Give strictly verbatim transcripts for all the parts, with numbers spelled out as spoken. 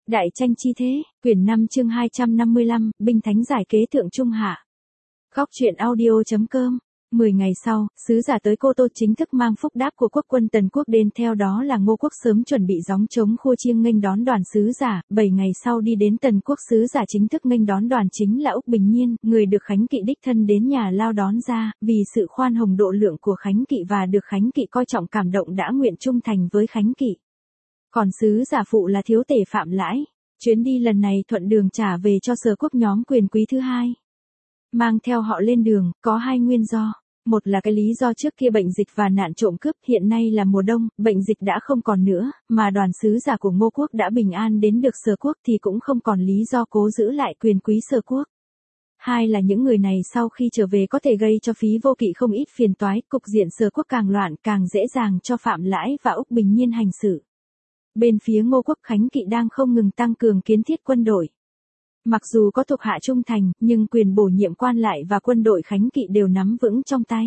Đại tranh chi thế, quyển năm chương hai trăm năm mươi lăm, binh thánh giải kế thượng trung hạ. Góc truyện audio.com. mười ngày sau, sứ giả tới Cô Tô chính thức mang phúc đáp của quốc quân Tần quốc đến, theo đó là Ngô quốc sớm chuẩn bị gióng trống khua chiêng nghênh đón đoàn sứ giả. Bảy ngày sau đi đến Tần quốc, sứ giả chính thức nghênh đón đoàn chính là Úc Bình Nhiên, người được Khánh Kỵ đích thân đến nhà lao đón ra, vì sự khoan hồng độ lượng của Khánh Kỵ và được Khánh Kỵ coi trọng cảm động đã nguyện trung thành với Khánh Kỵ. Còn sứ giả phụ là thiếu tể Phạm Lãi. Chuyến đi lần này thuận đường trả về cho Sở quốc nhóm quyền quý thứ hai. Mang theo họ lên đường, có hai nguyên do. Một là cái lý do trước kia bệnh dịch và nạn trộm cướp, hiện nay là mùa đông, bệnh dịch đã không còn nữa, mà đoàn sứ giả của Ngô quốc đã bình an đến được Sở quốc thì cũng không còn lý do cố giữ lại quyền quý Sở quốc. Hai là những người này sau khi trở về có thể gây cho Phí Vô Kỵ không ít phiền toái, cục diện Sở quốc càng loạn càng dễ dàng cho Phạm Lãi và Úc Bình Nhiên hành xử. Bên phía Ngô quốc, Khánh Kỵ đang không ngừng tăng cường kiến thiết quân đội. Mặc dù có thuộc hạ trung thành, nhưng quyền bổ nhiệm quan lại và quân đội Khánh Kỵ đều nắm vững trong tay.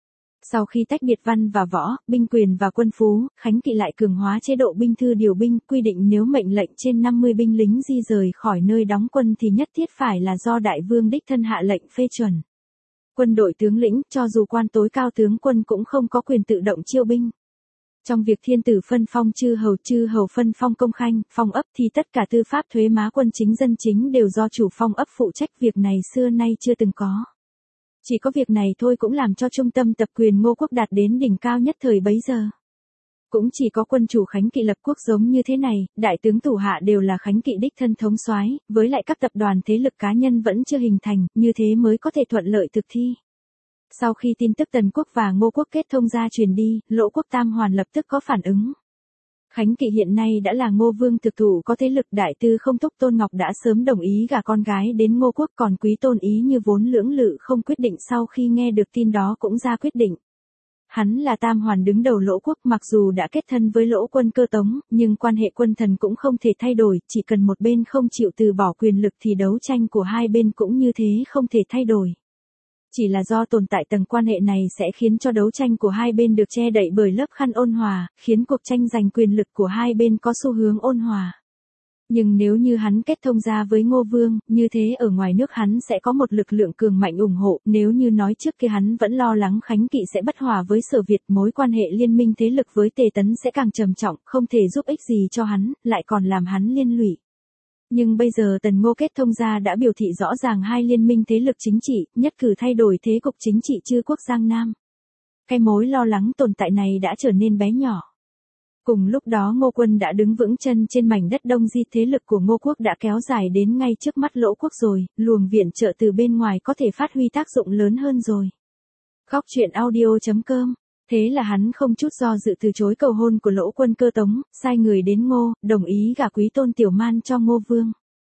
Sau khi tách biệt văn và võ, binh quyền và quân phú, Khánh Kỵ lại cường hóa chế độ binh thư điều binh, quy định nếu mệnh lệnh trên năm mươi binh lính di rời khỏi nơi đóng quân thì nhất thiết phải là do đại vương đích thân hạ lệnh phê chuẩn. Quân đội tướng lĩnh, cho dù quan tối cao tướng quân cũng không có quyền tự động chiêu binh. Trong việc thiên tử phân phong chư hầu, chư hầu phân phong công khanh, phong ấp thì tất cả tư pháp thuế má quân chính dân chính đều do chủ phong ấp phụ trách, việc này xưa nay chưa từng có. Chỉ có việc này thôi cũng làm cho trung tâm tập quyền Ngô quốc đạt đến đỉnh cao nhất thời bấy giờ. Cũng chỉ có quân chủ Khánh Kỵ lập quốc giống như thế này, đại tướng thủ hạ đều là Khánh Kỵ đích thân thống soái, với lại các tập đoàn thế lực cá nhân vẫn chưa hình thành, như thế mới có thể thuận lợi thực thi. Sau khi tin tức Tần quốc và Ngô quốc kết thông ra truyền đi, Lỗ quốc Tam Hoàn lập tức có phản ứng. Khánh Kỵ hiện nay đã là Ngô vương thực thủ có thế lực, đại tư không thúc Tôn Ngọc đã sớm đồng ý gả con gái đến Ngô quốc, còn Quý Tôn Ý như vốn lưỡng lự không quyết định, sau khi nghe được tin đó cũng ra quyết định. Hắn là Tam Hoàn đứng đầu Lỗ quốc, mặc dù đã kết thân với Lỗ quân Cơ Tống, nhưng quan hệ quân thần cũng không thể thay đổi, chỉ cần một bên không chịu từ bỏ quyền lực thì đấu tranh của hai bên cũng như thế không thể thay đổi. Chỉ là do tồn tại tầng quan hệ này sẽ khiến cho đấu tranh của hai bên được che đậy bởi lớp khăn ôn hòa, khiến cuộc tranh giành quyền lực của hai bên có xu hướng ôn hòa. Nhưng nếu như hắn kết thông ra với Ngô Vương, như thế ở ngoài nước hắn sẽ có một lực lượng cường mạnh ủng hộ, nếu như nói trước kia hắn vẫn lo lắng Khánh Kỵ sẽ bất hòa với Sở Việt, mối quan hệ liên minh thế lực với Tề Tấn sẽ càng trầm trọng, không thể giúp ích gì cho hắn, lại còn làm hắn liên lụy. Nhưng bây giờ Tần Ngô kết thông ra đã biểu thị rõ ràng hai liên minh thế lực chính trị, nhất cử thay đổi thế cục chính trị chư quốc Giang Nam. Cái mối lo lắng tồn tại này đã trở nên bé nhỏ. Cùng lúc đó Ngô quân đã đứng vững chân trên mảnh đất Đông Di, thế lực của Ngô quốc đã kéo dài đến ngay trước mắt Lỗ quốc rồi, luồng viện trợ từ bên ngoài có thể phát huy tác dụng lớn hơn rồi. Góc truyện audio.com. Thế là hắn không chút do dự từ chối cầu hôn của Lỗ quân Cơ Tống, sai người đến Ngô, đồng ý gả Quý Tôn Tiểu Man cho Ngô Vương.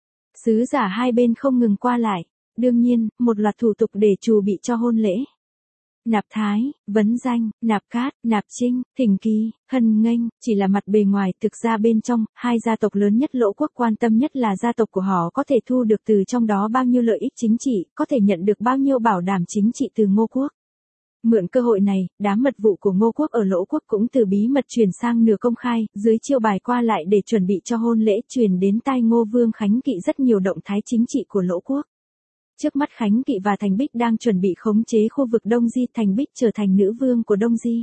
Sứ giả hai bên không ngừng qua lại, đương nhiên, một loạt thủ tục để chuẩn bị cho hôn lễ. Nạp thái, vấn danh, nạp cát, nạp trinh, thỉnh kỳ, hân nghênh, chỉ là mặt bề ngoài, thực ra bên trong, hai gia tộc lớn nhất Lỗ quốc quan tâm nhất là gia tộc của họ có thể thu được từ trong đó bao nhiêu lợi ích chính trị, có thể nhận được bao nhiêu bảo đảm chính trị từ Ngô quốc. Mượn cơ hội này, đám mật vụ của Ngô quốc ở Lỗ quốc cũng từ bí mật chuyển sang nửa công khai, dưới chiêu bài qua lại để chuẩn bị cho hôn lễ, truyền đến tai Ngô Vương Khánh Kỵ rất nhiều động thái chính trị của Lỗ quốc. Trước mắt Khánh Kỵ và Thành Bích đang chuẩn bị khống chế khu vực Đông Di, Thành Bích trở thành nữ vương của Đông Di.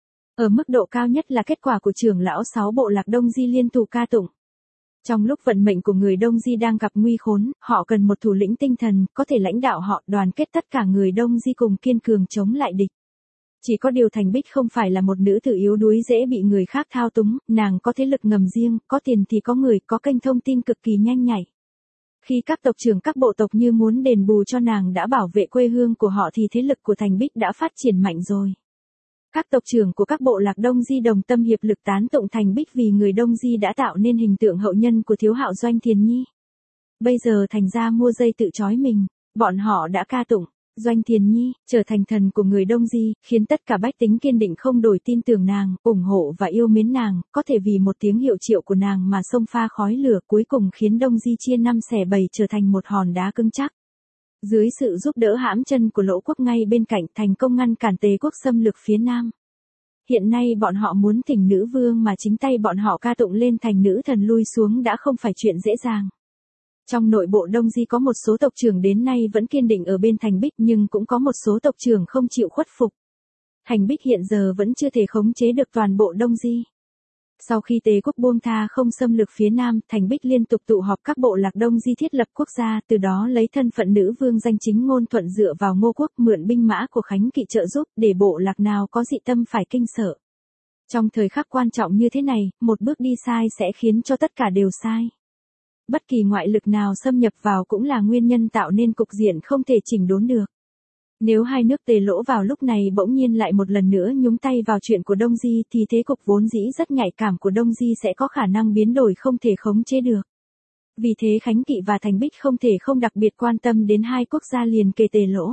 Ở mức độ cao nhất là kết quả của trưởng lão sáu bộ lạc Đông Di liên thủ ca tụng. Trong lúc vận mệnh của người Đông Di đang gặp nguy khốn, họ cần một thủ lĩnh tinh thần, có thể lãnh đạo họ, đoàn kết tất cả người Đông Di cùng kiên cường chống lại địch. Chỉ có điều Thành Bích không phải là một nữ tử yếu đuối dễ bị người khác thao túng, nàng có thế lực ngầm riêng, có tiền thì có người, có kênh thông tin cực kỳ nhanh nhạy. Khi các tộc trưởng các bộ tộc như muốn đền bù cho nàng đã bảo vệ quê hương của họ thì thế lực của Thành Bích đã phát triển mạnh rồi. Các tộc trưởng của các bộ lạc Đông Di đồng tâm hiệp lực tán tụng Thành Bích vì người Đông Di đã tạo nên hình tượng hậu nhân của thiếu hạo Doanh Thiền Nhi. Bây giờ thành ra mua dây tự trói mình, bọn họ đã ca tụng Doanh Thiền Nhi trở thành thần của người Đông Di, khiến tất cả bách tính kiên định không đổi tin tưởng nàng, ủng hộ và yêu mến nàng, có thể vì một tiếng hiệu triệu của nàng mà xông pha khói lửa, cuối cùng khiến Đông Di chia năm xẻ bảy trở thành một hòn đá cứng chắc. Dưới sự giúp đỡ hãm chân của Lỗ quốc ngay bên cạnh, thành công ngăn cản Tề quốc xâm lược phía Nam. Hiện nay bọn họ muốn thỉnh nữ vương mà chính tay bọn họ ca tụng lên thành nữ thần lui xuống đã không phải chuyện dễ dàng. Trong nội bộ Đông Di có một số tộc trưởng đến nay vẫn kiên định ở bên Thành Bích nhưng cũng có một số tộc trưởng không chịu khuất phục. Thành Bích hiện giờ vẫn chưa thể khống chế được toàn bộ Đông Di. Sau khi Tề quốc buông tha không xâm lược phía Nam, Thành Bích liên tục tụ họp các bộ lạc Đông Di thiết lập quốc gia, từ đó lấy thân phận nữ vương danh chính ngôn thuận dựa vào Ngô quốc mượn binh mã của Khánh Kỵ trợ giúp để bộ lạc nào có dị tâm phải kinh sợ. Trong thời khắc quan trọng như thế này, một bước đi sai sẽ khiến cho tất cả đều sai. Bất kỳ ngoại lực nào xâm nhập vào cũng là nguyên nhân tạo nên cục diện không thể chỉnh đốn được. Nếu hai nước Tề Lỗ vào lúc này bỗng nhiên lại một lần nữa nhúng tay vào chuyện của Đông Di thì thế cục vốn dĩ rất nhạy cảm của Đông Di sẽ có khả năng biến đổi không thể khống chế được. Vì thế Khánh Kỵ và Thành Bích không thể không đặc biệt quan tâm đến hai quốc gia liền kề Tề Lỗ.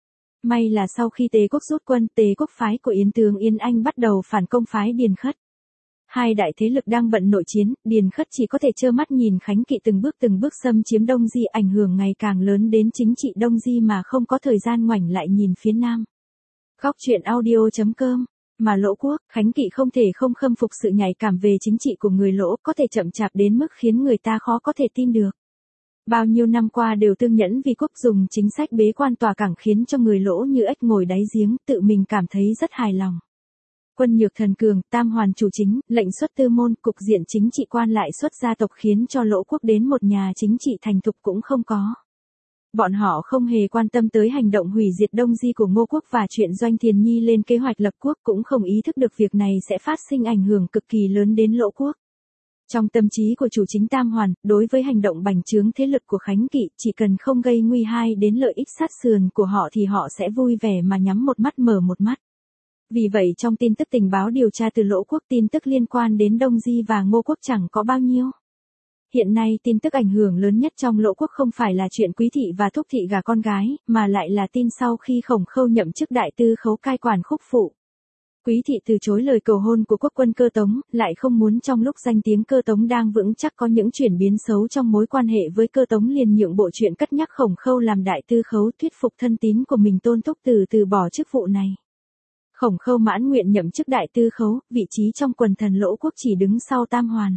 May là sau khi Tề quốc rút quân, Tề quốc phái của Yến tướng Yến Anh bắt đầu phản công phái Điền Khất. Hai đại thế lực đang bận nội chiến, Điền Khất chỉ có thể trơ mắt nhìn Khánh Kỵ từng bước từng bước xâm chiếm Đông Di, ảnh hưởng ngày càng lớn đến chính trị Đông Di mà không có thời gian ngoảnh lại nhìn phía Nam. Góc truyện audio chấm com. Mà Lỗ quốc, Khánh Kỵ không thể không khâm phục sự nhạy cảm về chính trị của người Lỗ, có thể chậm chạp đến mức khiến người ta khó có thể tin được. Bao nhiêu năm qua đều tương nhẫn vì quốc dùng chính sách bế quan tòa cảng khiến cho người Lỗ như ếch ngồi đáy giếng, tự mình cảm thấy rất hài lòng. Quân nhược thần cường, tam hoàn chủ chính, lệnh xuất tư môn, cục diện chính trị quan lại xuất gia tộc khiến cho Lỗ quốc đến một nhà chính trị thành thục cũng không có. Bọn họ không hề quan tâm tới hành động hủy diệt Đông Di của Ngô quốc và chuyện Doanh Thiền Nhi lên kế hoạch lập quốc, cũng không ý thức được việc này sẽ phát sinh ảnh hưởng cực kỳ lớn đến Lỗ quốc. Trong tâm trí của chủ chính tam hoàn, đối với hành động bành trướng thế lực của Khánh Kỵ, chỉ cần không gây nguy hại đến lợi ích sát sườn của họ thì họ sẽ vui vẻ mà nhắm một mắt mở một mắt. Vì vậy trong tin tức tình báo điều tra từ Lỗ quốc, tin tức liên quan đến Đông Di và Ngô quốc chẳng có bao nhiêu. Hiện nay tin tức ảnh hưởng lớn nhất trong Lỗ quốc không phải là chuyện Quý thị và Thúc thị gả con gái, mà lại là tin sau khi Khổng Khâu nhậm chức đại tư khấu cai quản Khúc phụ. Quý thị từ chối lời cầu hôn của quốc quân Cơ Tống, lại không muốn trong lúc danh tiếng Cơ Tống đang vững chắc có những chuyển biến xấu trong mối quan hệ với Cơ Tống, liền nhượng bộ chuyện cất nhắc Khổng Khâu làm đại tư khấu, thuyết phục thân tín của mình Tôn Thúc từ từ bỏ chức vụ này. Khổng Khâu mãn nguyện nhậm chức đại tư khấu, vị trí trong quần thần Lỗ quốc chỉ đứng sau tam hoàn.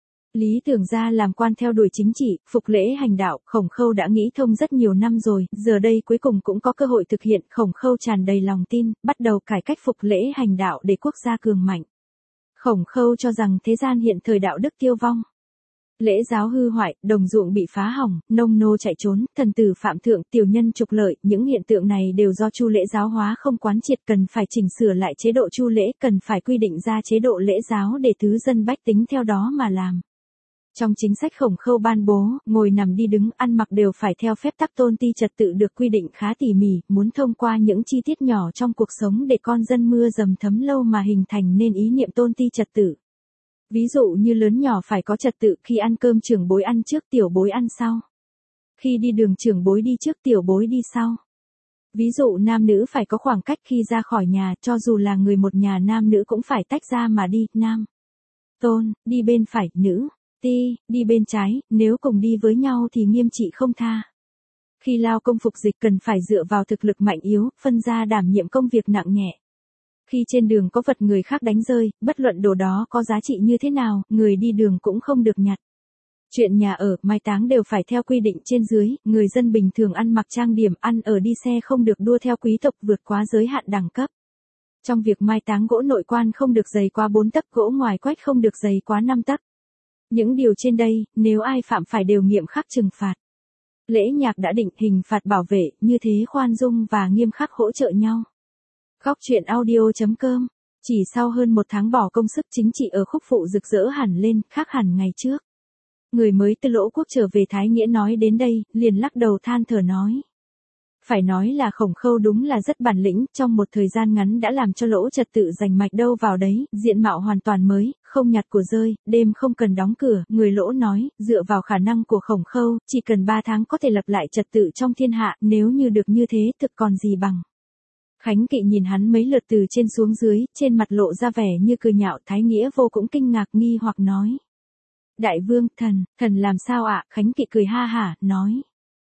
Lý tưởng ra làm quan theo đuổi chính trị, phục lễ hành đạo, Khổng Khâu đã nghĩ thông rất nhiều năm rồi, giờ đây cuối cùng cũng có cơ hội thực hiện. Khổng Khâu tràn đầy lòng tin, bắt đầu cải cách phục lễ hành đạo để quốc gia cường mạnh. Khổng Khâu cho rằng thế gian hiện thời đạo đức tiêu vong. Lễ giáo hư hoại, đồng ruộng bị phá hỏng, nông nô chạy trốn, thần tử phạm thượng, tiểu nhân trục lợi, những hiện tượng này đều do chu lễ giáo hóa không quán triệt, cần phải chỉnh sửa lại chế độ chu lễ, cần phải quy định ra chế độ lễ giáo để thứ dân bách tính theo đó mà làm. Trong chính sách Khổng Khâu ban bố, ngồi nằm đi đứng, ăn mặc đều phải theo phép tắc tôn ti trật tự được quy định khá tỉ mỉ, muốn thông qua những chi tiết nhỏ trong cuộc sống để con dân mưa dầm thấm lâu mà hình thành nên ý niệm tôn ti trật tự. Ví dụ như lớn nhỏ phải có trật tự, khi ăn cơm trưởng bối ăn trước, tiểu bối ăn sau. Khi đi đường trưởng bối đi trước, tiểu bối đi sau. Ví dụ nam nữ phải có khoảng cách khi ra khỏi nhà, cho dù là người một nhà nam nữ cũng phải tách ra mà đi, nam. Tôn, đi bên phải, nữ. Ti, đi bên trái, nếu cùng đi với nhau thì nghiêm trị không tha. Khi lao công phục dịch cần phải dựa vào thực lực mạnh yếu, phân ra đảm nhiệm công việc nặng nhẹ. Khi trên đường có vật người khác đánh rơi, bất luận đồ đó có giá trị như thế nào, người đi đường cũng không được nhặt. Chuyện nhà ở, mai táng đều phải theo quy định trên dưới, người dân bình thường ăn mặc trang điểm, ăn ở đi xe không được đua theo quý tộc vượt quá giới hạn đẳng cấp. Trong việc mai táng, gỗ nội quan không được dày quá bốn tấc, gỗ ngoài quách không được dày quá năm tấc. Những điều trên đây, nếu ai phạm phải đều nghiêm khắc trừng phạt. Lễ nhạc đã định hình phạt bảo vệ, như thế khoan dung và nghiêm khắc hỗ trợ nhau. Góc truyện audio chấm com. Chỉ sau hơn một tháng bỏ công sức, chính trị ở Khúc phụ rực rỡ hẳn lên, khác hẳn ngày trước. Người mới từ Lỗ quốc trở về Thái Nghĩa nói đến đây, liền lắc đầu than thở nói. Phải nói là Khổng Khâu đúng là rất bản lĩnh, trong một thời gian ngắn đã làm cho Lỗ trật tự giành mạch đâu vào đấy, diện mạo hoàn toàn mới, không nhặt của rơi, đêm không cần đóng cửa. Người Lỗ nói, dựa vào khả năng của Khổng Khâu, chỉ cần ba tháng có thể lập lại trật tự trong thiên hạ, nếu như được như thế thực còn gì bằng. Khánh Kỵ nhìn hắn mấy lượt từ trên xuống dưới, trên mặt lộ ra vẻ như cười nhạo. Thái Nghĩa vô cũng kinh ngạc nghi hoặc nói. Đại vương, thần, thần làm sao ạ? Khánh Kỵ cười ha hả, nói.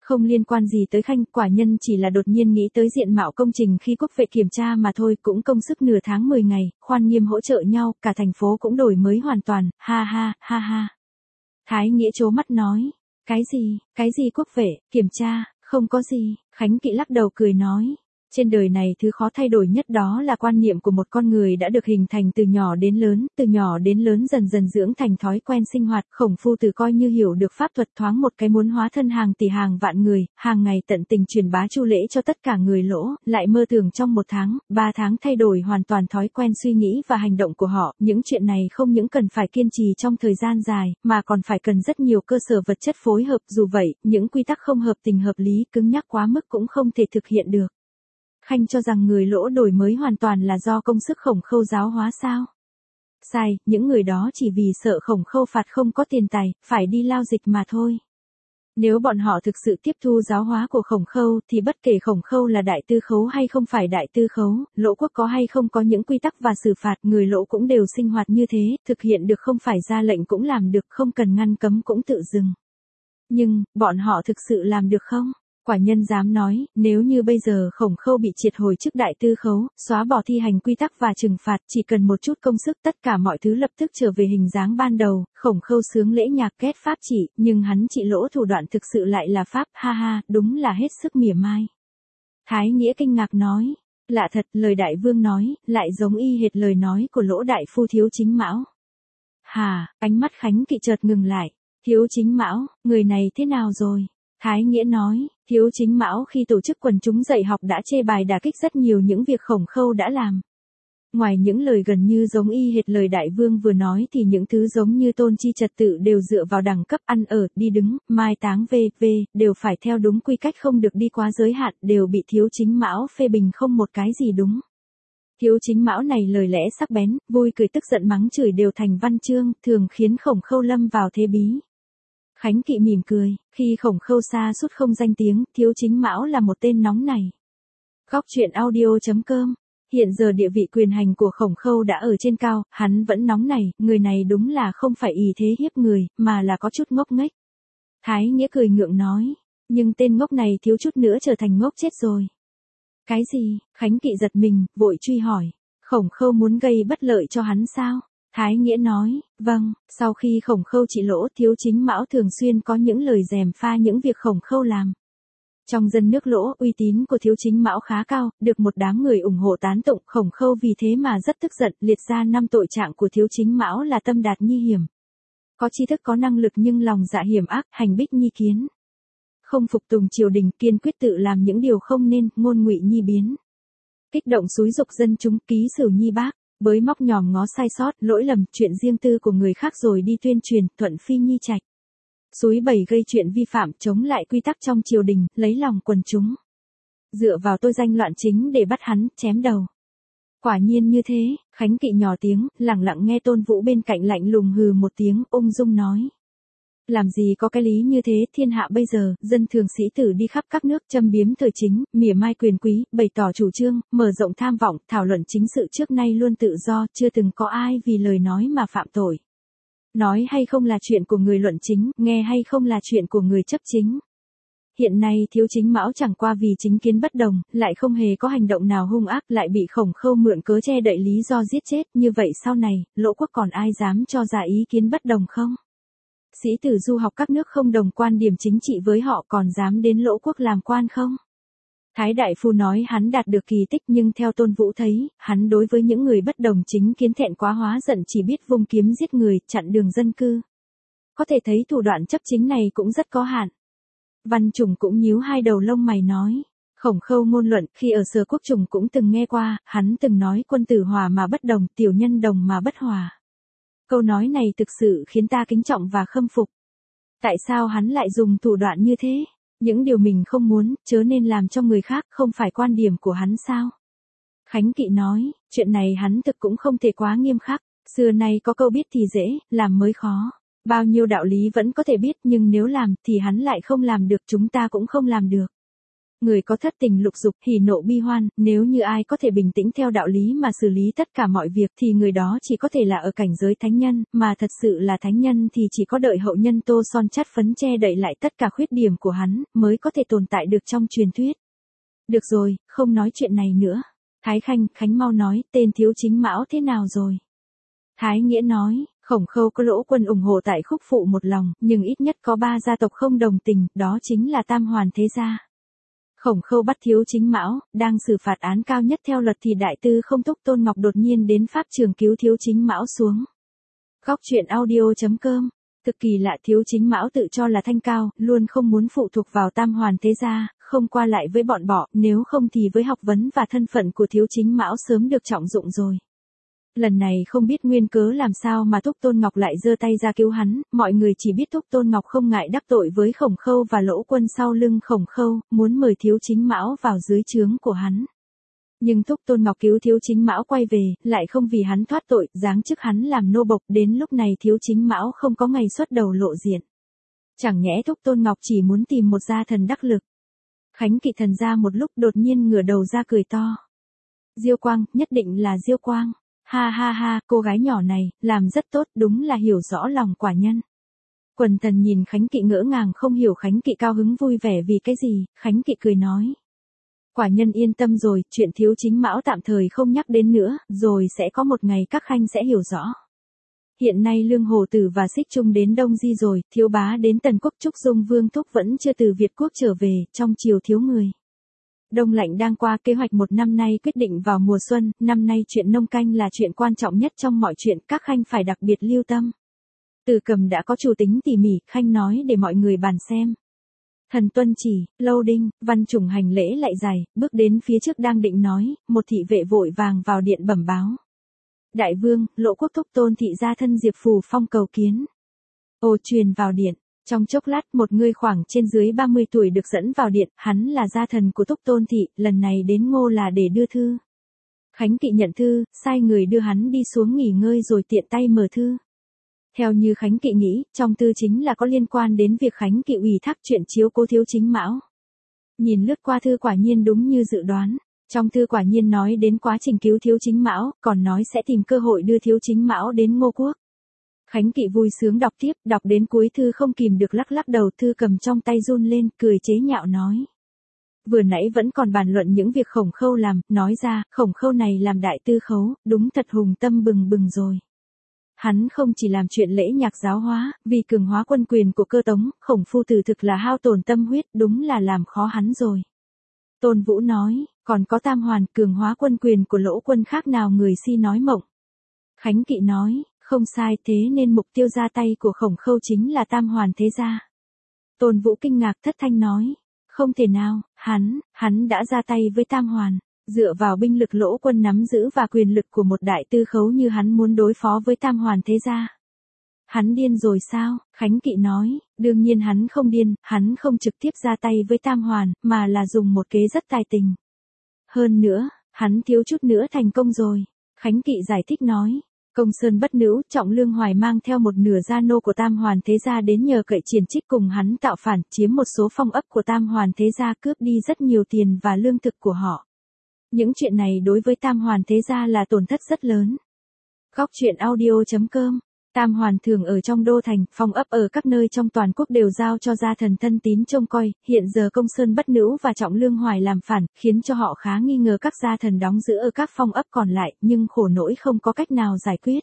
Không liên quan gì tới Khanh, quả nhân chỉ là đột nhiên nghĩ tới diện mạo công trình khi quốc vệ kiểm tra mà thôi, cũng công sức nửa tháng mười ngày, khoan nghiêm hỗ trợ nhau, cả thành phố cũng đổi mới hoàn toàn, ha ha, ha ha. Thái Nghĩa trố mắt nói, cái gì, cái gì quốc vệ, kiểm tra, không có gì, Khánh Kỵ lắc đầu cười nói. Trên đời này thứ khó thay đổi nhất đó là quan niệm của một con người đã được hình thành từ nhỏ đến lớn, từ nhỏ đến lớn dần dần dưỡng thành thói quen sinh hoạt. Khổng Phu Tử coi như hiểu được pháp thuật, thoáng một cái muốn hóa thân hàng tỷ hàng vạn người, hàng ngày tận tình truyền bá chu lễ cho tất cả người lỗ, lại mơ tưởng trong một tháng, ba tháng thay đổi hoàn toàn thói quen suy nghĩ và hành động của họ. Những chuyện này không những cần phải kiên trì trong thời gian dài, mà còn phải cần rất nhiều cơ sở vật chất phối hợp. Dù vậy, những quy tắc không hợp tình hợp lý, cứng nhắc quá mức cũng không thể thực hiện được. Khanh cho rằng người lỗ đổi mới hoàn toàn là do công sức Khổng Khâu giáo hóa sao? Sai, những người đó chỉ vì sợ Khổng Khâu phạt không có tiền tài, phải đi lao dịch mà thôi. Nếu bọn họ thực sự tiếp thu giáo hóa của Khổng Khâu thì bất kể Khổng Khâu là đại tư khấu hay không phải đại tư khấu, lỗ quốc có hay không có những quy tắc và xử phạt, người lỗ cũng đều sinh hoạt như thế, thực hiện được không phải ra lệnh cũng làm được, không cần ngăn cấm cũng tự dừng. Nhưng, bọn họ thực sự làm được không? Quả nhân dám nói, nếu như bây giờ Khổng Khâu bị triệt hồi chức đại tư khấu, xóa bỏ thi hành quy tắc và trừng phạt, chỉ cần một chút công sức tất cả mọi thứ lập tức trở về hình dáng ban đầu. Khổng Khâu sướng lễ nhạc kết pháp chỉ, nhưng hắn trị lỗ thủ đoạn thực sự lại là pháp, ha ha, đúng là hết sức mỉa mai. Thái Nghĩa kinh ngạc nói, lạ thật, lời đại vương nói, lại giống y hệt lời nói của Lỗ đại phu Thiếu Chính Mão. Hà, ánh mắt Khánh Kỵ chợt ngừng lại, Thiếu Chính Mão, người này thế nào rồi? Thái Nghĩa nói, Thiếu Chính Mão khi tổ chức quần chúng dạy học đã chê bài đả kích rất nhiều những việc Khổng Khâu đã làm. Ngoài những lời gần như giống y hệt lời đại vương vừa nói thì những thứ giống như tôn chi trật tự đều dựa vào đẳng cấp ăn ở, đi đứng, mai táng vân vân đều phải theo đúng quy cách, không được đi quá giới hạn, đều bị Thiếu Chính Mão phê bình không một cái gì đúng. Thiếu Chính Mão này lời lẽ sắc bén, vui cười tức giận mắng chửi đều thành văn chương, thường khiến Khổng Khâu lâm vào thế bí. Khánh Kỵ mỉm cười, khi Khổng Khâu sa sút không danh tiếng, Thiếu Chính Mão là một tên nóng này. Góc truyện audio chấm com. Hiện giờ địa vị quyền hành của Khổng Khâu đã ở trên cao, hắn vẫn nóng này, người này đúng là không phải ỷ thế hiếp người, mà là có chút ngốc nghếch. Thái Nghĩa cười ngượng nói, nhưng tên ngốc này thiếu chút nữa trở thành ngốc chết rồi. Cái gì? Khánh Kỵ giật mình, vội truy hỏi, Khổng Khâu muốn gây bất lợi cho hắn sao? Thái Nghĩa nói, vâng, sau khi Khổng Khâu trị lỗ, Thiếu Chính Mão thường xuyên có những lời gièm pha những việc Khổng Khâu làm. Trong dân nước lỗ, uy tín của Thiếu Chính Mão khá cao, được một đám người ủng hộ tán tụng. Khổng Khâu vì thế mà rất tức giận, liệt ra năm tội trạng của Thiếu Chính Mão là tâm đạt nhi hiểm. Có tri thức có năng lực nhưng lòng dạ hiểm ác, hành bích nhi kiến. Không phục tùng triều đình, kiên quyết tự làm những điều không nên, ngôn ngụy nhi biến. Kích động xúi dục dân chúng, ký sửu nhi bác. Bới móc nhòm ngó sai sót, lỗi lầm, chuyện riêng tư của người khác rồi đi tuyên truyền, thuận phi nhi trạch. Xúi bẩy gây chuyện vi phạm, chống lại quy tắc trong triều đình, lấy lòng quần chúng. Dựa vào tôi danh loạn chính để bắt hắn, chém đầu. Quả nhiên như thế, Khánh Kỵ nhỏ tiếng, lẳng lặng nghe Tôn Vũ bên cạnh lạnh lùng hừ một tiếng, ung dung nói. Làm gì có cái lý như thế, thiên hạ bây giờ, dân thường sĩ tử đi khắp các nước châm biếm thời chính, mỉa mai quyền quý, bày tỏ chủ trương, mở rộng tham vọng, thảo luận chính sự trước nay luôn tự do, chưa từng có ai vì lời nói mà phạm tội. Nói hay không là chuyện của người luận chính, nghe hay không là chuyện của người chấp chính. Hiện nay Thiếu Chính Mão chẳng qua vì chính kiến bất đồng, lại không hề có hành động nào hung ác, lại bị Khổng Khâu mượn cớ che đậy lý do giết chết, như vậy sau này, lỗ quốc còn ai dám cho ra ý kiến bất đồng không? Sĩ tử du học các nước không đồng quan điểm chính trị với họ còn dám đến lỗ quốc làm quan không? Thái đại phu nói hắn đạt được kỳ tích, nhưng theo Tôn Vũ thấy, hắn đối với những người bất đồng chính kiến thẹn quá hóa giận, chỉ biết vung kiếm giết người, chặn đường dân cư. Có thể thấy thủ đoạn chấp chính này cũng rất có hạn. Văn Trùng cũng nhíu hai đầu lông mày nói. Khổng Khâu ngôn luận, khi ở Sở Quốc Trùng cũng từng nghe qua, hắn từng nói quân tử hòa mà bất đồng, tiểu nhân đồng mà bất hòa. Câu nói này thực sự khiến ta kính trọng và khâm phục. Tại sao hắn lại dùng thủ đoạn như thế? Những điều mình không muốn, chớ nên làm cho người khác, không phải quan điểm của hắn sao? Khánh Kỵ nói, chuyện này hắn thực cũng không thể quá nghiêm khắc. Xưa nay có câu biết thì dễ, làm mới khó. Bao nhiêu đạo lý vẫn có thể biết, nhưng nếu làm thì hắn lại không làm được, chúng ta cũng không làm được. Người có thất tình lục dục, hỉ nộ bi hoan, nếu như ai có thể bình tĩnh theo đạo lý mà xử lý tất cả mọi việc thì người đó chỉ có thể là ở cảnh giới thánh nhân, mà thật sự là thánh nhân thì chỉ có đợi hậu nhân tô son chát phấn che đậy lại tất cả khuyết điểm của hắn, mới có thể tồn tại được trong truyền thuyết. Được rồi, không nói chuyện này nữa. Thái Khanh, Khánh mau nói, tên thiếu chính Mão thế nào rồi? Thái Nghĩa nói, Khổng Khâu có Lỗ Quân ủng hộ tại Khúc Phụ một lòng, nhưng ít nhất có ba gia tộc không đồng tình, đó chính là Tam Hoàn thế gia. Khổng Khâu bắt thiếu chính Mão, đang xử phạt án cao nhất theo luật thì đại tư không Thúc Tôn Ngọc đột nhiên đến pháp trường cứu thiếu chính Mão xuống. Góc truyện audio.com. Thực kỳ lạ, thiếu chính Mão tự cho là thanh cao, luôn không muốn phụ thuộc vào Tam Hoàn thế gia, không qua lại với bọn bỏ, nếu không thì với học vấn và thân phận của thiếu chính Mão sớm được trọng dụng rồi. Lần này không biết nguyên cớ làm sao mà Thúc Tôn Ngọc lại giơ tay ra cứu hắn, mọi người chỉ biết Thúc Tôn Ngọc không ngại đắc tội với Khổng Khâu và Lỗ Quân sau lưng Khổng Khâu, muốn mời thiếu chính Mão vào dưới trướng của hắn. Nhưng Thúc Tôn Ngọc cứu thiếu chính Mão quay về, lại không vì hắn thoát tội, giáng chức hắn làm nô bộc, đến lúc này thiếu chính Mão không có ngày xuất đầu lộ diện. Chẳng nhẽ Thúc Tôn Ngọc chỉ muốn tìm một gia thần đắc lực. Khánh Kỵ thần ra một lúc đột nhiên ngửa đầu ra cười to. Diêu Quang, nhất định là Diêu Quang. Ha ha ha, cô gái nhỏ này, làm rất tốt, đúng là hiểu rõ lòng quả nhân. Quần thần nhìn Khánh Kỵ ngỡ ngàng không hiểu Khánh Kỵ cao hứng vui vẻ vì cái gì, Khánh Kỵ cười nói. Quả nhân yên tâm rồi, chuyện thiếu chính Mão tạm thời không nhắc đến nữa, rồi sẽ có một ngày các khanh sẽ hiểu rõ. Hiện nay Lương Hồ Tử và Xích Trung đến Đông Di rồi, thiếu bá đến Tần Quốc, Trúc Dung Vương Thúc vẫn chưa từ Việt Quốc trở về, trong triều thiếu người. Đông lạnh đang qua, kế hoạch một năm nay quyết định vào mùa xuân, năm nay chuyện nông canh là chuyện quan trọng nhất trong mọi chuyện, các khanh phải đặc biệt lưu tâm. Từ Cầm đã có chủ tính tỉ mỉ, khanh nói để mọi người bàn xem. Thần tuân chỉ, Lâu Đinh, Văn Trùng hành lễ lại dài, bước đến phía trước đang định nói, một thị vệ vội vàng vào điện bẩm báo. Đại vương, Lỗ Quốc Thúc Tôn thị gia thân Diệp Phù Phong cầu kiến. Ô truyền vào điện. Trong chốc lát một người khoảng trên dưới ba mươi tuổi được dẫn vào điện, hắn là gia thần của Thúc Tôn thị, lần này đến Ngô là để đưa thư. Khánh Kỵ nhận thư, sai người đưa hắn đi xuống nghỉ ngơi rồi tiện tay mở thư. Theo như Khánh Kỵ nghĩ, trong thư chính là có liên quan đến việc Khánh Kỵ ủy thác chuyện chiếu cố thiếu chính Mão. Nhìn lướt qua thư quả nhiên đúng như dự đoán. Trong thư quả nhiên nói đến quá trình cứu thiếu chính Mão, còn nói sẽ tìm cơ hội đưa thiếu chính Mão đến Ngô Quốc. Khánh Kỵ vui sướng đọc tiếp, đọc đến cuối thư không kìm được lắc lắc đầu, thư cầm trong tay run lên, cười chế nhạo nói. Vừa nãy vẫn còn bàn luận những việc Khổng Khâu làm, nói ra, Khổng Khâu này làm đại tư khấu, đúng thật hùng tâm bừng bừng rồi. Hắn không chỉ làm chuyện lễ nhạc giáo hóa, vì cường hóa quân quyền của Cơ Tống, Khổng phu tử thực là hao tổn tâm huyết, đúng là làm khó hắn rồi. Tôn Vũ nói, còn có Tam Hoàn, cường hóa quân quyền của Lỗ Quân khác nào người si nói mộng. Khánh Kỵ nói, không sai, thế nên mục tiêu ra tay của Khổng Khâu chính là Tam Hoàn thế gia. Tôn Vũ kinh ngạc thất thanh nói, không thể nào, hắn, hắn đã ra tay với Tam Hoàn, dựa vào binh lực Lỗ Quân nắm giữ và quyền lực của một đại tư khấu như hắn muốn đối phó với Tam Hoàn thế gia. Hắn điên rồi sao? Khánh Kỵ nói, đương nhiên hắn không điên, hắn không trực tiếp ra tay với Tam Hoàn, mà là dùng một kế rất tài tình. Hơn nữa, hắn thiếu chút nữa thành công rồi. Khánh Kỵ giải thích nói, Công Sơn Bất Nữ, Trọng Lương Hoài mang theo một nửa gia nô của Tam Hoàn thế gia đến nhờ cậy Triển Trích cùng hắn tạo phản, chiếm một số phong ấp của Tam Hoàn thế gia, cướp đi rất nhiều tiền và lương thực của họ. Những chuyện này đối với Tam Hoàn thế gia là tổn thất rất lớn. Góc truyện audio.com. Tam Hoàn thường ở trong đô thành, phong ấp ở các nơi trong toàn quốc đều giao cho gia thần thân tín trông coi, hiện giờ Công Sơn Bất Nữ và Trọng Lương Hoài làm phản, khiến cho họ khá nghi ngờ các gia thần đóng giữ ở các phong ấp còn lại, nhưng khổ nỗi không có cách nào giải quyết.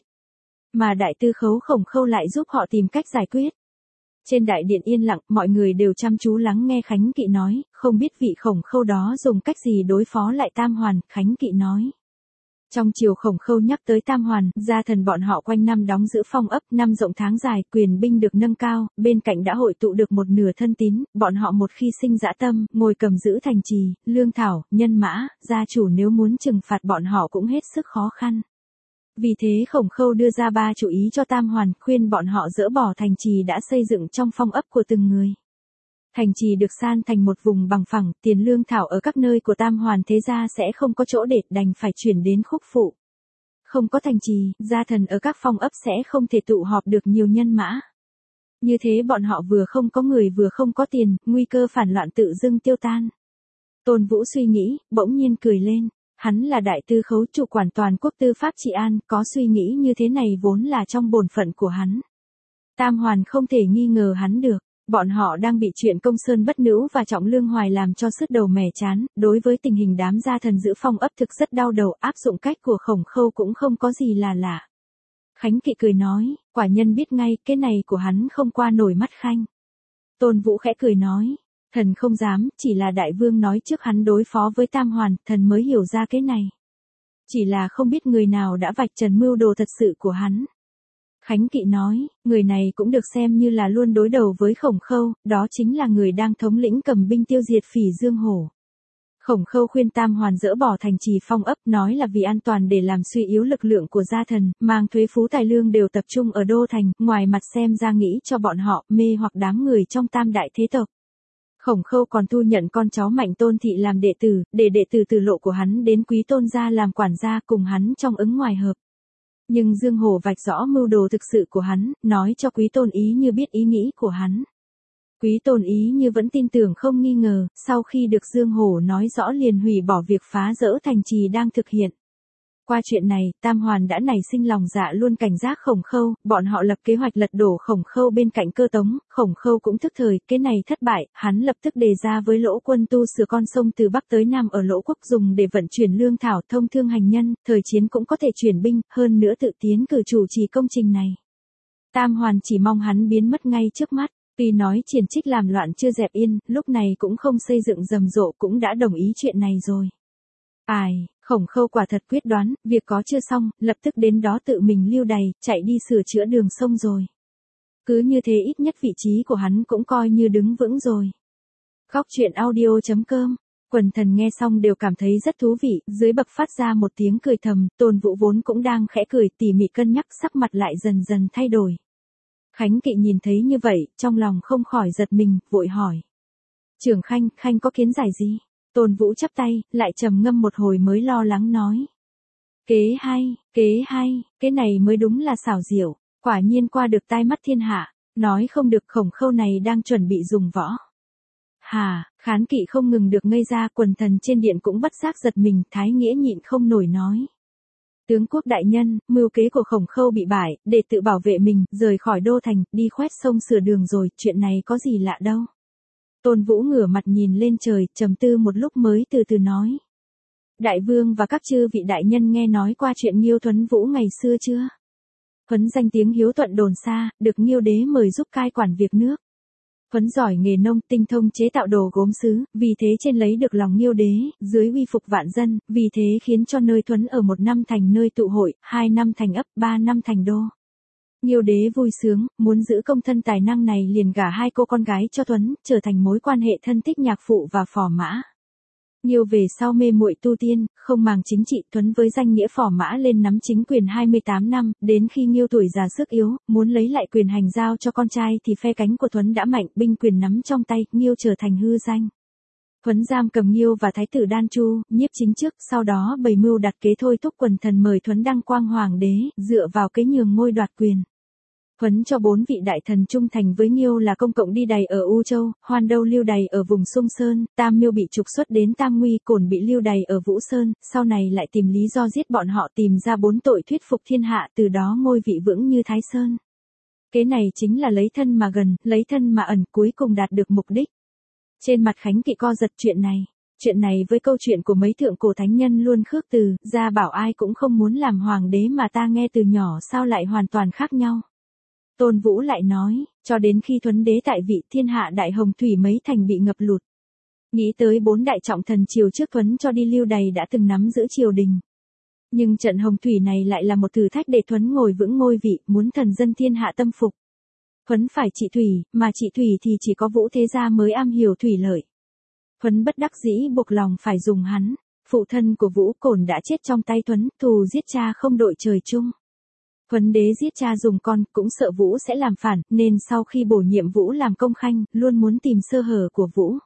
Mà đại tư khấu Khổng Khâu lại giúp họ tìm cách giải quyết. Trên đại điện yên lặng, mọi người đều chăm chú lắng nghe Khánh Kỵ nói, không biết vị Khổng Khâu đó dùng cách gì đối phó lại Tam Hoàn, Khánh Kỵ nói. Trong chiều Khổng Khâu nhắc tới Tam Hoàn, gia thần bọn họ quanh năm đóng giữ phong ấp, năm rộng tháng dài, quyền binh được nâng cao, bên cạnh đã hội tụ được một nửa thân tín, bọn họ một khi sinh dã tâm, ngồi cầm giữ thành trì, lương thảo, nhân mã, gia chủ nếu muốn trừng phạt bọn họ cũng hết sức khó khăn. Vì thế Khổng Khâu đưa ra ba chủ ý cho Tam Hoàn, khuyên bọn họ dỡ bỏ thành trì đã xây dựng trong phong ấp của từng người. Thành trì được san thành một vùng bằng phẳng, tiền lương thảo ở các nơi của Tam Hoàn thế gia sẽ không có chỗ để, đành phải chuyển đến Khúc Phụ. Không có thành trì, gia thần ở các phong ấp sẽ không thể tụ họp được nhiều nhân mã. Như thế bọn họ vừa không có người vừa không có tiền, nguy cơ phản loạn tự dưng tiêu tan. Tôn Vũ suy nghĩ, bỗng nhiên cười lên. Hắn là đại tư khấu chủ quản toàn quốc tư pháp trị an, có suy nghĩ như thế này vốn là trong bổn phận của hắn. Tam Hoàn không thể nghi ngờ hắn được. Bọn họ đang bị chuyện Công Sơn Bất Nữ và Trọng Lương Hoài làm cho sứt đầu mẻ chán, đối với tình hình đám gia thần giữ phong ấp thực rất đau đầu, áp dụng cách của Khổng Khâu cũng không có gì là lạ. Khánh Kỵ cười nói, quả nhân biết ngay, cái này của hắn không qua nổi mắt Khanh. Tôn Vũ khẽ cười nói, thần không dám, chỉ là đại vương nói trước hắn đối phó với Tam Hoàn, thần mới hiểu ra cái này. Chỉ là không biết người nào đã vạch trần mưu đồ thật sự của hắn. Khánh Kỵ nói, người này cũng được xem như là luôn đối đầu với Khổng Khâu, đó chính là người đang thống lĩnh cầm binh tiêu diệt Phỉ Dương Hổ. Khổng Khâu khuyên Tam Hoàn dỡ bỏ thành trì phong ấp, nói là vì an toàn để làm suy yếu lực lượng của gia thần, mang thuế phú tài lương đều tập trung ở đô thành, ngoài mặt xem ra nghĩ cho bọn họ mê hoặc đám người trong tam đại thế tộc. Khổng Khâu còn thu nhận con cháu Mạnh Tôn Thị làm đệ tử, để đệ tử từ lộ của hắn đến Quý Tôn gia làm quản gia cùng hắn trong ứng ngoài hợp. Nhưng Dương Hổ vạch rõ mưu đồ thực sự của hắn, nói cho Quý Tôn Ý Như biết ý nghĩ của hắn. Quý Tôn Ý Như vẫn tin tưởng không nghi ngờ, sau khi được Dương Hổ nói rõ liền hủy bỏ việc phá rỡ thành trì đang thực hiện. Qua chuyện này, Tam Hoàn đã nảy sinh lòng dạ luôn cảnh giác Khổng Khâu, bọn họ lập kế hoạch lật đổ Khổng Khâu bên cạnh Cơ Tống, Khổng Khâu cũng thức thời, cái này thất bại, hắn lập tức đề ra với Lỗ Quân tu sửa con sông từ Bắc tới Nam ở Lỗ Quốc dùng để vận chuyển lương thảo thông thương hành nhân, thời chiến cũng có thể chuyển binh, hơn nữa tự tiến cử chủ trì công trình này. Tam Hoàn chỉ mong hắn biến mất ngay trước mắt, tuy nói Triển Trích làm loạn chưa dẹp yên, lúc này cũng không xây dựng rầm rộ cũng đã đồng ý chuyện này rồi. Ai, Khổng Khâu quả thật quyết đoán, việc có chưa xong, lập tức đến đó tự mình lưu đày, chạy đi sửa chữa đường sông rồi. Cứ như thế ít nhất vị trí của hắn cũng coi như đứng vững rồi. Góc truyện audio chấm com, quần thần nghe xong đều cảm thấy rất thú vị, dưới bậc phát ra một tiếng cười thầm, Tôn Vũ vốn cũng đang khẽ cười tỉ mỉ cân nhắc sắc mặt lại dần dần thay đổi. Khánh Kỵ nhìn thấy như vậy, trong lòng không khỏi giật mình, vội hỏi. Trưởng Khanh, Khanh có kiến giải gì? Tôn Vũ chắp tay, lại trầm ngâm một hồi mới lo lắng nói. Kế hay, kế hay, cái này mới đúng là xảo diệu, quả nhiên qua được tai mắt thiên hạ, nói không được Khổng Khâu này đang chuẩn bị dùng võ. Hà, Khán Kỵ không ngừng được ngây ra, quần thần trên điện cũng bất giác giật mình, Thái Nghĩa nhịn không nổi nói. Tướng quốc đại nhân, mưu kế của Khổng Khâu bị bại, để tự bảo vệ mình, rời khỏi đô thành, đi khoét sông sửa đường rồi, chuyện này có gì lạ đâu. Tôn Vũ ngửa mặt nhìn lên trời, trầm tư một lúc mới từ từ nói. Đại vương và các chư vị đại nhân nghe nói qua chuyện Nghiêu Thuấn Vũ ngày xưa chưa? Thuấn danh tiếng hiếu thuận đồn xa, được Nghiêu đế mời giúp cai quản việc nước. Thuấn giỏi nghề nông, tinh thông chế tạo đồ gốm sứ, vì thế trên lấy được lòng Nghiêu đế, dưới uy phục vạn dân, vì thế khiến cho nơi Thuấn ở một năm thành nơi tụ hội, hai năm thành ấp, ba năm thành đô. Nghiêu đế vui sướng, muốn giữ công thân tài năng này liền gả hai cô con gái cho Thuấn, trở thành mối quan hệ thân thích nhạc phụ và phò mã. Nghiêu về sau mê muội tu tiên, không màng chính trị, Thuấn với danh nghĩa phò mã lên nắm chính quyền hai mươi tám năm, đến khi Nghiêu tuổi già sức yếu, muốn lấy lại quyền hành giao cho con trai thì phe cánh của Thuấn đã mạnh, binh quyền nắm trong tay, Nghiêu trở thành hư danh. Thuấn giam cầm Nghiêu và thái tử Đan Chu, nhiếp chính trước, sau đó bày mưu đặt kế thôi thúc quần thần mời Thuấn đăng quang hoàng đế, dựa vào kế nhường ngôi đoạt quyền. Thuấn cho bốn vị đại thần trung thành với Nghiêu là Công Cộng đi đày ở U Châu, Hoan Đâu lưu đày ở vùng Sung Sơn, Tam Miêu bị trục xuất đến Tam Nguy, Cổn bị lưu đày ở Vũ Sơn, sau này lại tìm lý do giết bọn họ, tìm ra bốn tội thuyết phục thiên hạ, từ đó ngôi vị vững như Thái Sơn. Kế này chính là lấy thân mà gần, lấy thân mà ẩn, cuối cùng đạt được mục đích. Trên mặt Khánh Kỵ co giật chuyện này. Chuyện này với câu chuyện của mấy thượng cổ thánh nhân luôn khước từ, ra bảo ai cũng không muốn làm hoàng đế mà ta nghe từ nhỏ sao lại hoàn toàn khác nhau. Tôn Vũ lại nói, cho đến khi Thuấn đế tại vị, thiên hạ đại hồng thủy mấy thành bị ngập lụt. Nghĩ tới bốn đại trọng thần triều trước Thuấn cho đi lưu đày đã từng nắm giữ triều đình. Nhưng trận hồng thủy này lại là một thử thách để Thuấn ngồi vững ngôi vị, muốn thần dân thiên hạ tâm phục. Thuấn phải trị thủy, mà trị thủy thì chỉ có Vũ thế gia mới am hiểu thủy lợi. Thuấn bất đắc dĩ buộc lòng phải dùng hắn. Phụ thân của Vũ Cổn đã chết trong tay Thuấn, thù giết cha không đội trời chung. Thuấn đế giết cha dùng con, cũng sợ Vũ sẽ làm phản, nên sau khi bổ nhiệm Vũ làm công khanh, luôn muốn tìm sơ hở của Vũ.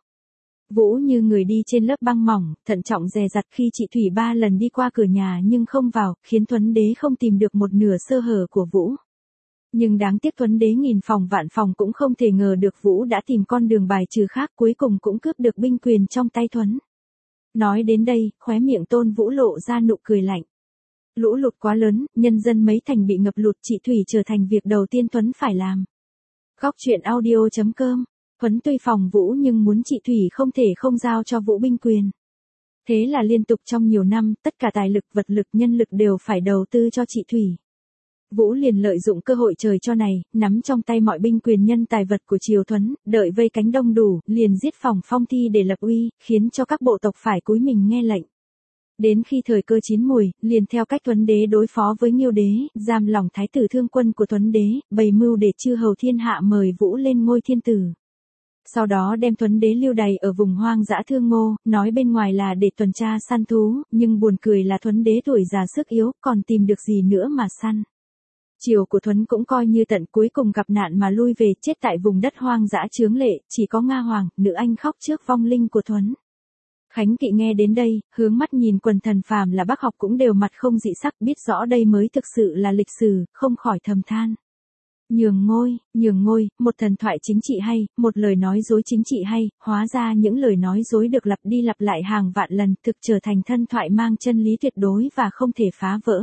Vũ như người đi trên lớp băng mỏng, thận trọng dè dặt, khi chị Thủy ba lần đi qua cửa nhà nhưng không vào, khiến Thuấn đế không tìm được một nửa sơ hở của Vũ. Nhưng đáng tiếc Thuấn đế nghìn phòng vạn phòng cũng không thể ngờ được Vũ đã tìm con đường bài trừ khác, cuối cùng cũng cướp được binh quyền trong tay Thuấn. Nói đến đây, khóe miệng Tôn Vũ lộ ra nụ cười lạnh. Lũ lụt quá lớn, nhân dân mấy thành bị ngập lụt, chị Thủy trở thành việc đầu tiên Tuấn phải làm. Góc truyện audio chấm com. Tuấn tuy phòng Vũ nhưng muốn chị Thủy không thể không giao cho Vũ binh quyền. Thế là liên tục trong nhiều năm, tất cả tài lực, vật lực, nhân lực đều phải đầu tư cho chị Thủy. Vũ liền lợi dụng cơ hội trời cho này, nắm trong tay mọi binh quyền nhân tài vật của triều Thuấn, đợi vây cánh đông đủ, liền giết phòng Phong Thi để lập uy, khiến cho các bộ tộc phải cúi mình nghe lệnh. Đến khi thời cơ chín mùi, liền theo cách Tuấn đế đối phó với Nghiêu đế, giam lỏng thái tử thương quân của Tuấn đế, bày mưu để chư hầu thiên hạ mời Vũ lên ngôi thiên tử. Sau đó đem Tuấn đế lưu đày ở vùng hoang dã Thương Ngô, nói bên ngoài là để tuần tra săn thú, nhưng buồn cười là Tuấn đế tuổi già sức yếu, còn tìm được gì nữa mà săn. Triều của Tuấn cũng coi như tận cuối cùng gặp nạn mà lui về, chết tại vùng đất hoang dã chướng lệ, chỉ có Nga Hoàng, nữ anh khóc trước vong linh của Tuấn. Khánh Kỵ nghe đến đây, hướng mắt nhìn quần thần phàm là bác học cũng đều mặt không dị sắc, biết rõ đây mới thực sự là lịch sử, không khỏi thầm than. Nhường ngôi, nhường ngôi, một thần thoại chính trị hay, một lời nói dối chính trị hay, hóa ra những lời nói dối được lặp đi lặp lại hàng vạn lần, thực trở thành thân thoại mang chân lý tuyệt đối và không thể phá vỡ.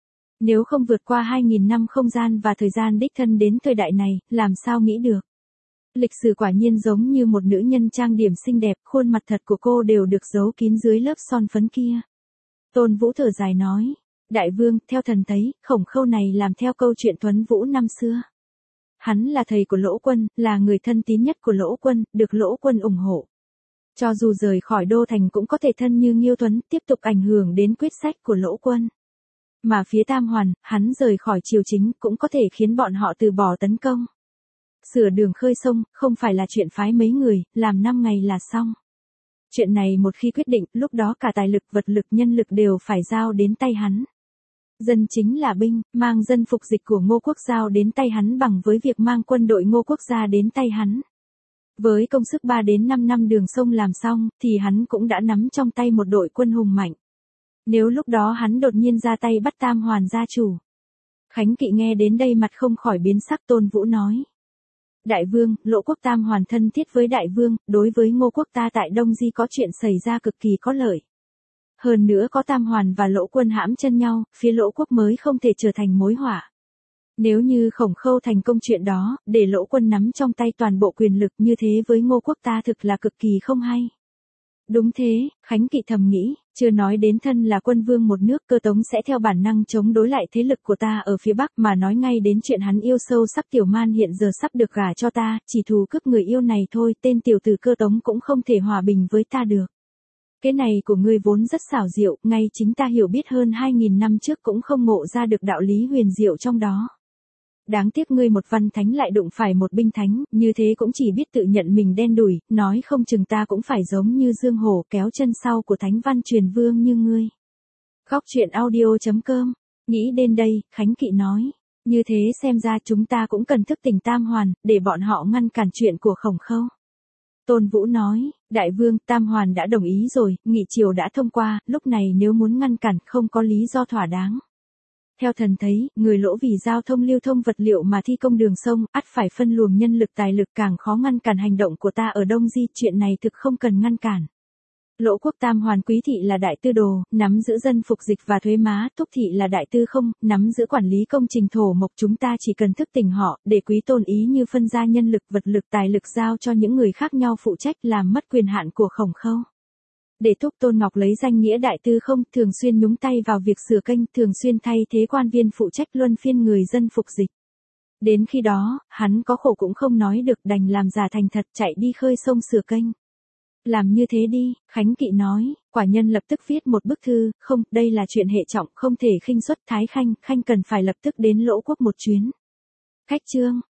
Nếu không vượt qua hai nghìn năm không gian và thời gian đích thân đến thời đại này, làm sao nghĩ được. Lịch sử quả nhiên giống như một nữ nhân trang điểm xinh đẹp, khuôn mặt thật của cô đều được giấu kín dưới lớp son phấn kia. Tôn Vũ thở dài nói, đại vương, theo thần thấy, Khổng Khâu này làm theo câu chuyện Tuấn Vũ năm xưa. Hắn là thầy của Lỗ Quân, là người thân tín nhất của Lỗ Quân, được Lỗ Quân ủng hộ. Cho dù rời khỏi đô thành cũng có thể thân như Nghiêu Tuấn, tiếp tục ảnh hưởng đến quyết sách của Lỗ Quân. Mà phía Tam Hoàn, hắn rời khỏi triều chính cũng có thể khiến bọn họ từ bỏ tấn công. Sửa đường khơi sông, không phải là chuyện phái mấy người, làm năm ngày là xong. Chuyện này một khi quyết định, lúc đó cả tài lực, vật lực, nhân lực đều phải giao đến tay hắn. Dân chính là binh, mang dân phục dịch của Ngô Quốc giao đến tay hắn bằng với việc mang quân đội Ngô Quốc gia đến tay hắn. Với công sức ba đến năm năm đường sông làm xong, thì hắn cũng đã nắm trong tay một đội quân hùng mạnh. Nếu lúc đó hắn đột nhiên ra tay bắt Tam Hoàn gia chủ. Khánh Kỵ nghe đến đây mặt không khỏi biến sắc. Tôn Vũ nói. Đại vương, Lỗ Quốc Tam Hoàn thân thiết với đại vương, đối với Ngô Quốc ta tại Đông Di có chuyện xảy ra cực kỳ có lợi. Hơn nữa có Tam Hoàn và Lỗ Quân hãm chân nhau, phía Lỗ Quốc mới không thể trở thành mối họa. Nếu như Khổng Khâu thành công chuyện đó, để Lỗ Quân nắm trong tay toàn bộ quyền lực như thế với Ngô Quốc ta thực là cực kỳ không hay. Đúng thế, Khánh Kỵ thầm nghĩ, chưa nói đến thân là quân vương một nước, Cơ Tống sẽ theo bản năng chống đối lại thế lực của ta ở phía Bắc, mà nói ngay đến chuyện hắn yêu sâu sắc Tiểu Man hiện giờ sắp được gả cho ta, chỉ thù cướp người yêu này thôi, tên tiểu tử Cơ Tống cũng không thể hòa bình với ta được. Cái này của ngươi vốn rất xảo diệu, ngay chính ta hiểu biết hơn hai nghìn năm trước cũng không ngộ ra được đạo lý huyền diệu trong đó. Đáng tiếc ngươi một văn thánh lại đụng phải một binh thánh, như thế cũng chỉ biết tự nhận mình đen đủi, nói không chừng ta cũng phải giống như Dương Hổ kéo chân sau của thánh văn truyền vương như ngươi. Góc truyện audio chấm com. Nghĩ đến đây, Khánh Kỵ nói, như thế xem ra chúng ta cũng cần thức tỉnh Tam Hoàn, để bọn họ ngăn cản chuyện của Khổng Khâu. Tôn Vũ nói, đại vương, Tam Hoàn đã đồng ý rồi, nghị triều đã thông qua, lúc này nếu muốn ngăn cản không có lý do thỏa đáng. Theo thần thấy, người Lỗ vì giao thông lưu thông vật liệu mà thi công đường sông, ắt phải phân luồng nhân lực tài lực, càng khó ngăn cản hành động của ta ở Đông Di, chuyện này thực không cần ngăn cản. Lỗ Quốc Tam Hoàn Quý Thị là đại tư đồ, nắm giữ dân phục dịch và thuế má, Túc Thị là đại tư không, nắm giữ quản lý công trình thổ mộc, chúng ta chỉ cần thức tỉnh họ, để Quý Tôn ý như phân ra nhân lực, vật lực, tài lực giao cho những người khác nhau phụ trách, làm mất quyền hạn của Khổng Khâu. Để thúc Tôn Ngọc lấy danh nghĩa đại tư không, thường xuyên nhúng tay vào việc sửa kênh, thường xuyên thay thế quan viên phụ trách luân phiên người dân phục dịch. Đến khi đó, hắn có khổ cũng không nói được, đành làm giả thành thật, chạy đi khơi sông sửa kênh. Làm như thế đi, Khánh Kỵ nói, quả nhân lập tức viết một bức thư, không, đây là chuyện hệ trọng, không thể khinh suất. Thái Khanh, Khanh cần phải lập tức đến Lỗ Quốc một chuyến. Khách trương,